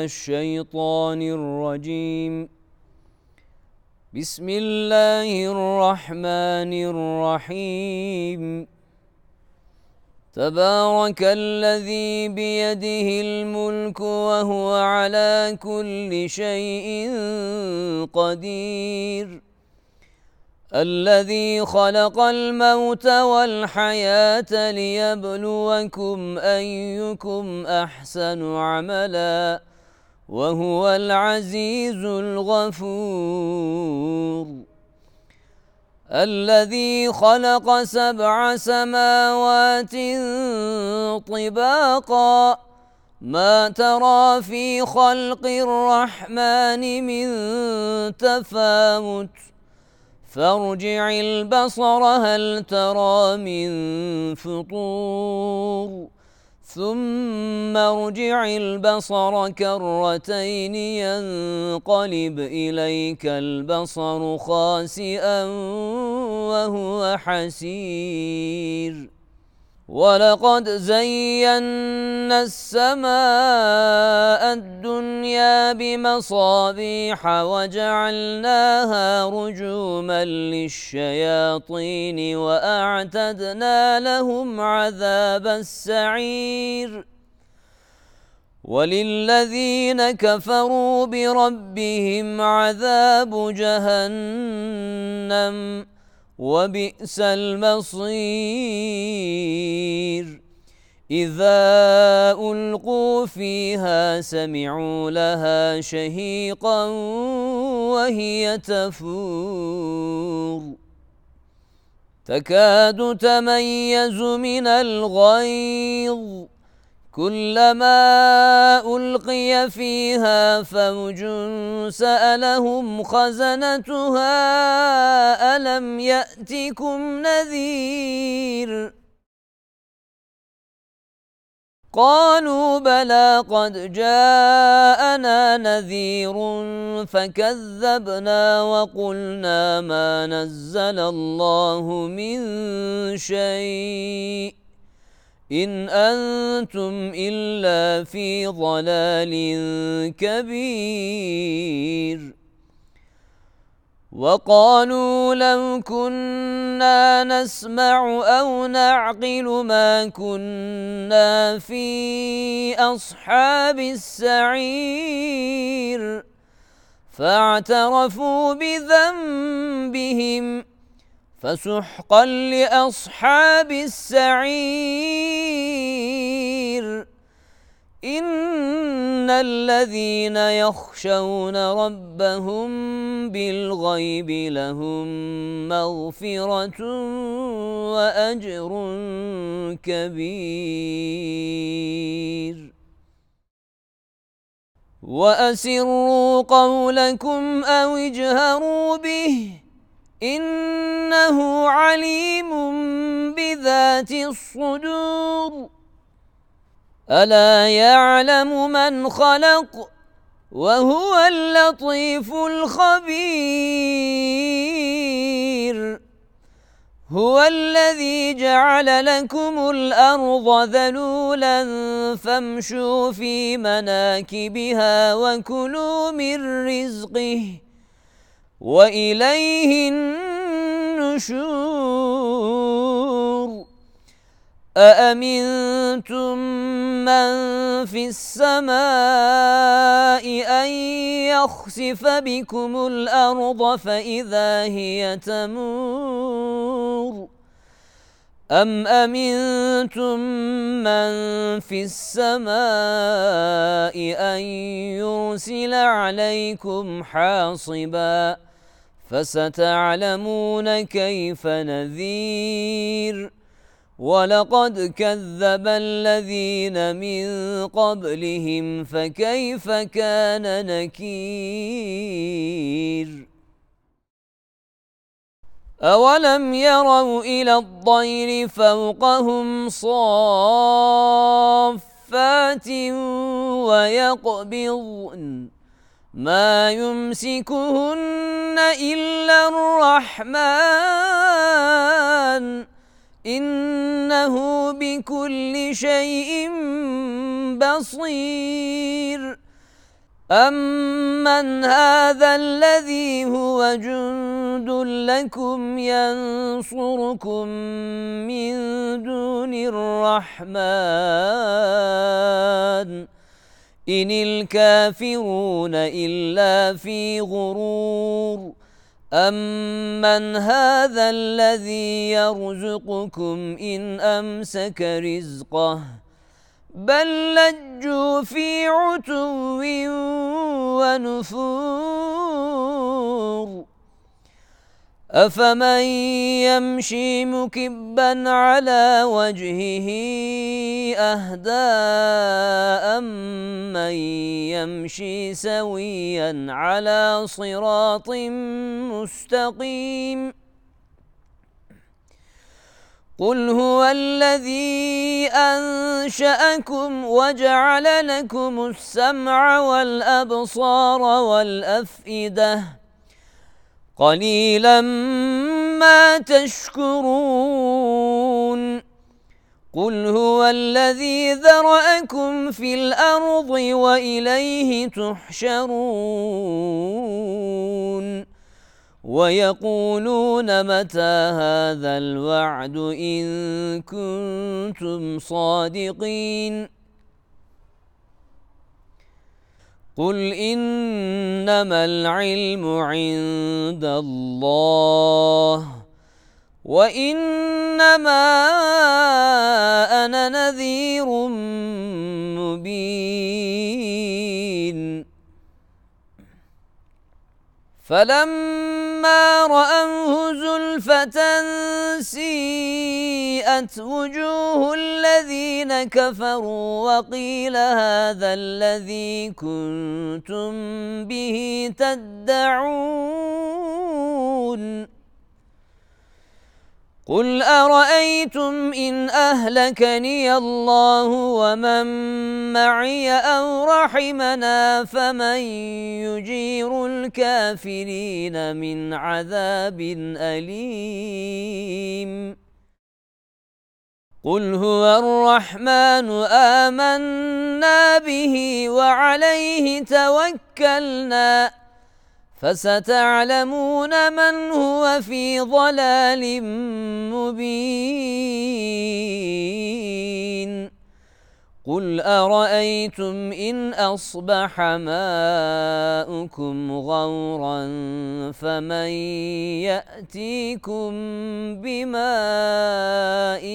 الشيطان الرجيم. بسم الله الرحمن الرحيم. تبارك الذي بيده الملك وهو على كل شيء قدير. الذي خلق الموت والحياة ليبلوكم أيكم أحسن عملا وهو العزيز الغفور. الذي خلق 7 سماوات طباقا ما ترى في خلق الرحمن من تفاوت فارجع البصر هل ترى من فطور ثم ارجع البصر كرتين ينقلب إليك البصر خاسئا وهو حسير. ولقد زينا السماء الدنيا بمصابيح وجعلناها رجوما للشياطين وأعتدنا لهم عذاب السعير. وللذين كفروا بربهم عذاب جهنم وبئس المصير. إذا ألقوا فيها سمعوا لها شهيقا وهي تفور تكاد تميز من الغيظ كلما ألقي فيها فوج سألهم خزنتها ألم يأتكم نذير قالوا بلى قد جاءنا نذير فكذبنا وقلنا ما نزل الله من شيء إن أنتم إلا في ضلال كبير. وقالوا لو كنا نسمع أو نعقل ما كنا في أصحاب السعير فاعترفوا بذنبهم فسحقا لأصحاب السعير. إن الذين يخشون ربهم بالغيب لهم مغفرة وأجر كبير. وأسروا قولكم أو اجهروا به إنه عليم بذات الصدور. ألا يعلم من خلق وهو اللطيف الخبير. هو الذي جعل لكم الأرض ذلولا فامشوا في مناكبها وكلوا من رزقه وإليه النشور. أأمنتم من في السماء أن يخسف بكم الأرض فإذا هي تمور أم أمنتم من في السماء أن يرسل عليكم حاصبا فستعلمون كيف نذير. ولقد كذب الذين من قبلهم فكيف كان نكير. أولم يروا إلى الطير فوقهم صافات ويقبضن ما يمسكهن إلا الرحمن إنه بكل شيء بصير. أَمَّنْ هَذَا الَّذِي هُوَ جُندٌ لَكُمْ يَنْصُرُكُم مِّن دُونِ الرَّحْمَٰنِ إِنِ الْكَافِرُونَ إِلَّا فِي غُرُورٍ أَمَّنْ هَذَا الَّذِي يَرْزُقُكُمْ إِنْ أَمْسَكَ رِزْقَهُ بَل لَّجُّوا فِي عُتُوٍّ وَنُفُورٍ أَفَمَن يَمْشِي مُكِبًّا عَلَى وَجْهِهِ أَهْدَىٰ أَمَّن يَمْشِي سَوِيًّا عَلَى صِرَاطٍ مُّسْتَقِيمٍ قُلْ هُوَ الَّذِي أَنشَأَكُمْ وَجَعَلَ لَكُمُ السَّمْعَ وَالْأَبْصَارَ وَالْأَفْئِدَةَ قَلِيلًا مَا تَشْكُرُونَ قُلْ هُوَ الَّذِي ذَرَأَكُمْ فِي الْأَرْضِ وَإِلَيْهِ تُحْشَرُونَ وَيَقُولُونَ مَتَىٰ هَٰذَا الْوَعْدُ إِن كُنتُمْ صَادِقِينَ قُلْ إِنَّمَا الْعِلْمُ عِندَ اللَّهِ وَإِنَّمَا أَنَا نَذِيرٌ مُّبِينٌ فَلَمَّا رَأَوْهُ زُلْفَةً سِيئَتْ وُجُوهُ الَّذِينَ كَفَرُوا وَقِيلَ هَٰذَا الَّذِي كُنتُم بِهِ تَدَّعُونَ قُلْ أَرَأَيْتُمْ إِنْ أَهْلَكَنِيَ اللَّهُ وَمَن مَّعِيَ أَوْ رَحِمَنَا فَمَن يُجِيرُ الْكَافِرِينَ مِنْ عَذَابٍ أَلِيمٍ قُلْ هُوَ الرَّحْمَٰنُ آمَنَّا بِهِ وَعَلَيْهِ تَوَكَّلْنَا فَسَتَعْلَمُونَ مَنْ هُوَ فِي ضَلَالٍ مُّبِينٍ قُلْ أَرَأَيْتُمْ إِنْ أَصْبَحَ مَاؤُكُمْ غَوْرًا فَمَن يَأْتِيكُم بِمَاءٍ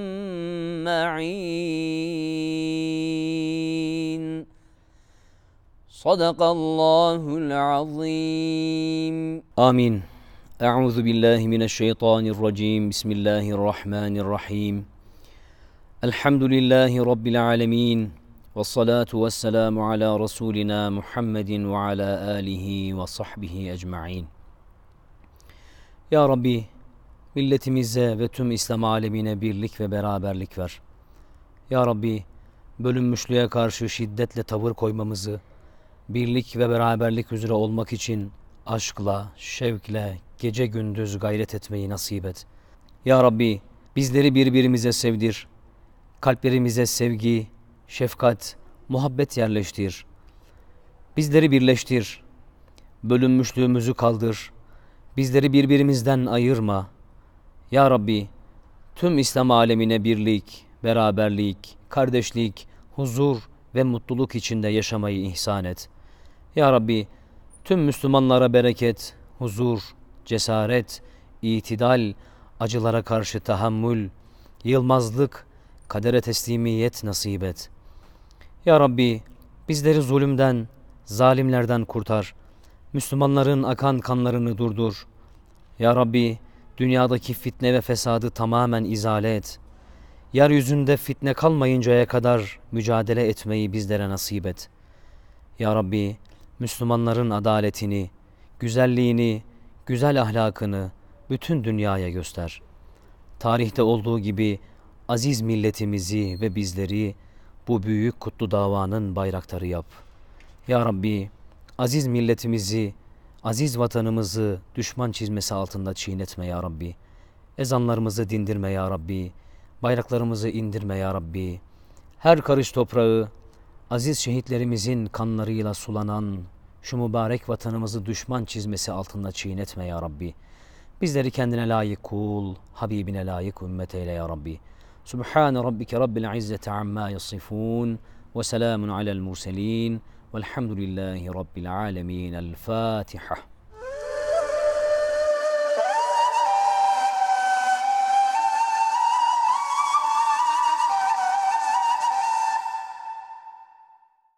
مَّعِينٍ صدق الله العظيم آمين. أعوذ بالله من الشيطان الرجيم. بسم الله الرحمن الرحيم. الحمد لله رب العالمين والصلاة والسلام على رسولنا محمد وعلى آله وصحبه ecmaîn. Ya Rabbi, milletimize ve tüm İslam alemine birlik ve beraberlik ver. Ya Rabbi, bölünmüşlüğe karşı şiddetle tavır koymamızı, birlik ve beraberlik üzere olmak için aşkla, şevkle, gece gündüz gayret etmeyi nasip et. Ya Rabbi, bizleri birbirimize sevdir. Kalplerimize sevgi, şefkat, muhabbet yerleştir. Bizleri birleştir. Bölünmüşlüğümüzü kaldır. Bizleri birbirimizden ayırma. Ya Rabbi, tüm İslam alemine birlik, beraberlik, kardeşlik, huzur ve mutluluk içinde yaşamayı ihsan et. Ya Rabbi, tüm Müslümanlara bereket, huzur, cesaret, itidal, acılara karşı tahammül, yılmazlık, kadere teslimiyet nasip et. Ya Rabbi, bizleri zulümden, zalimlerden kurtar. Müslümanların akan kanlarını durdur. Ya Rabbi, dünyadaki fitne ve fesadı tamamen izale et. Yeryüzünde fitne kalmayıncaya kadar mücadele etmeyi bizlere nasip et. Ya Rabbi, Müslümanların adaletini, güzelliğini, güzel ahlakını bütün dünyaya göster. Tarihte olduğu gibi aziz milletimizi ve bizleri bu büyük kutlu davanın bayraktarı yap. Ya Rabbi, aziz milletimizi, aziz vatanımızı düşman çizmesi altında çiğnetme ya Rabbi. Ezanlarımızı dindirme ya Rabbi. Bayraklarımızı indirme ya Rabbi. Her karış toprağı Aziz şehitlerimizin kanlarıyla sulanan şu mübarek vatanımızı düşman çizmesi altında çiğnetme ya Rabbi. Bizleri kendine layık kul, Habibine layık ümmet eyle ya Rabbi. Subhane rabbike rabbil izzeti amma yasifun ve selamun alel murselin velhamdülillahi rabbil alemin. El Fatiha.